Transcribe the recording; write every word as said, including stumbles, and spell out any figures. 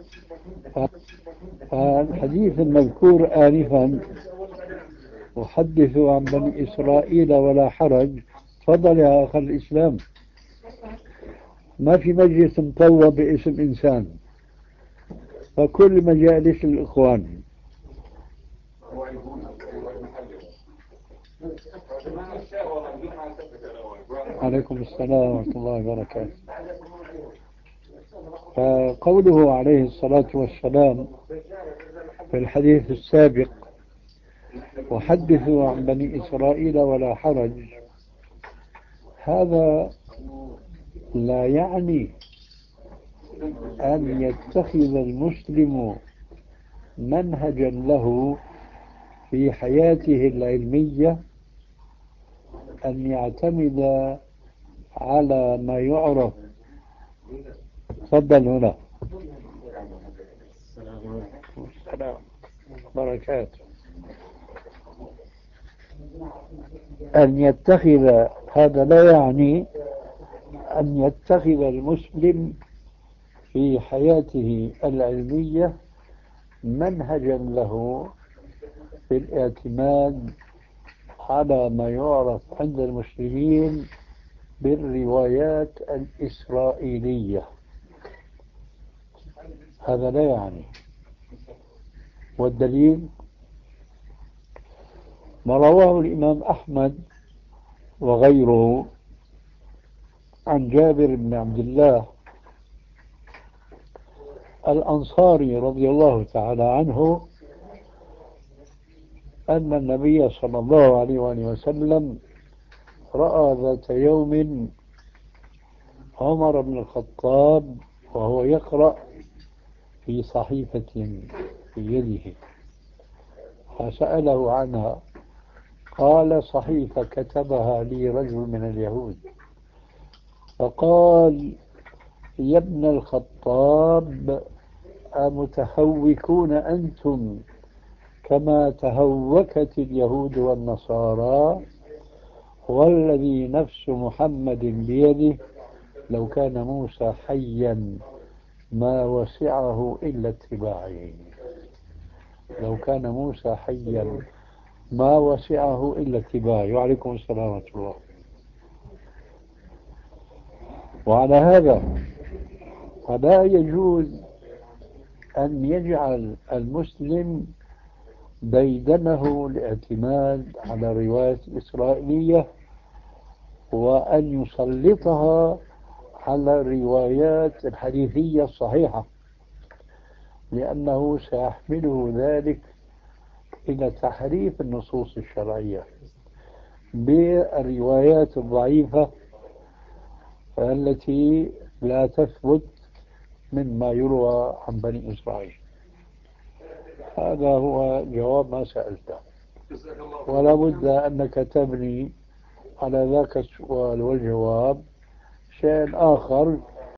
فالحديث المذكور آنفا وحدثوا عن بني إسرائيل ولا حرج. تفضل يا أخ الإسلام. ما في مجلس مطوى باسم إنسان، فكل مجالس الإخوان. عليكم السلام ورحمة الله وبركاته. فقوله عليه الصلاة والسلام في الحديث السابق وحدثوا عن بني إسرائيل ولا حرج، هذا لا يعني أن يتخذ المسلم منهجا له في حياته العلمية أن يعتمد على ما يعرف. تفضل هنا. السلام بركاته. أن يتخذ، هذا لا يعني أن يتخذ المسلم في حياته العلمية منهجا له في الاعتماد على ما يعرف عند المسلمين بالروايات الإسرائيلية. هذا لا يعني. والدليل ما رواه الإمام أحمد وغيره عن جابر بن عبد الله الأنصاري رضي الله تعالى عنه أن النبي صلى الله عليه وآله وسلم رأى ذات يوم عمر بن الخطاب وهو يقرأ في صحيفة في يده، فسأله عنها، قال: صحيفة كتبها لي رجل من اليهود. فقال: يا ابن الخطاب، أمتهوكون أنتم كما تهوكت اليهود والنصارى؟ والذي نفس محمد بيده لو كان موسى حيا ما وسعه إلا اتباعي. لو كان موسى حيا ما وسعه إلا اتباعي. وعليكم السلام ورحمة الله. وعلى هذا فلا يجوز أن يجعل المسلم ديدنه الاعتماد على الرواية الإسرائيلية وأن يسلطها على الروايات الحديثية الصحيحة، لأنه سيحمله ذلك إلى تحريف النصوص الشرعية بالروايات الضعيفة التي لا تثبت مما يروى عن بني إسرائيل. هذا هو جواب ما سألته، ولا بد أنك تبني على ذاك السؤال والجواب شيء آخر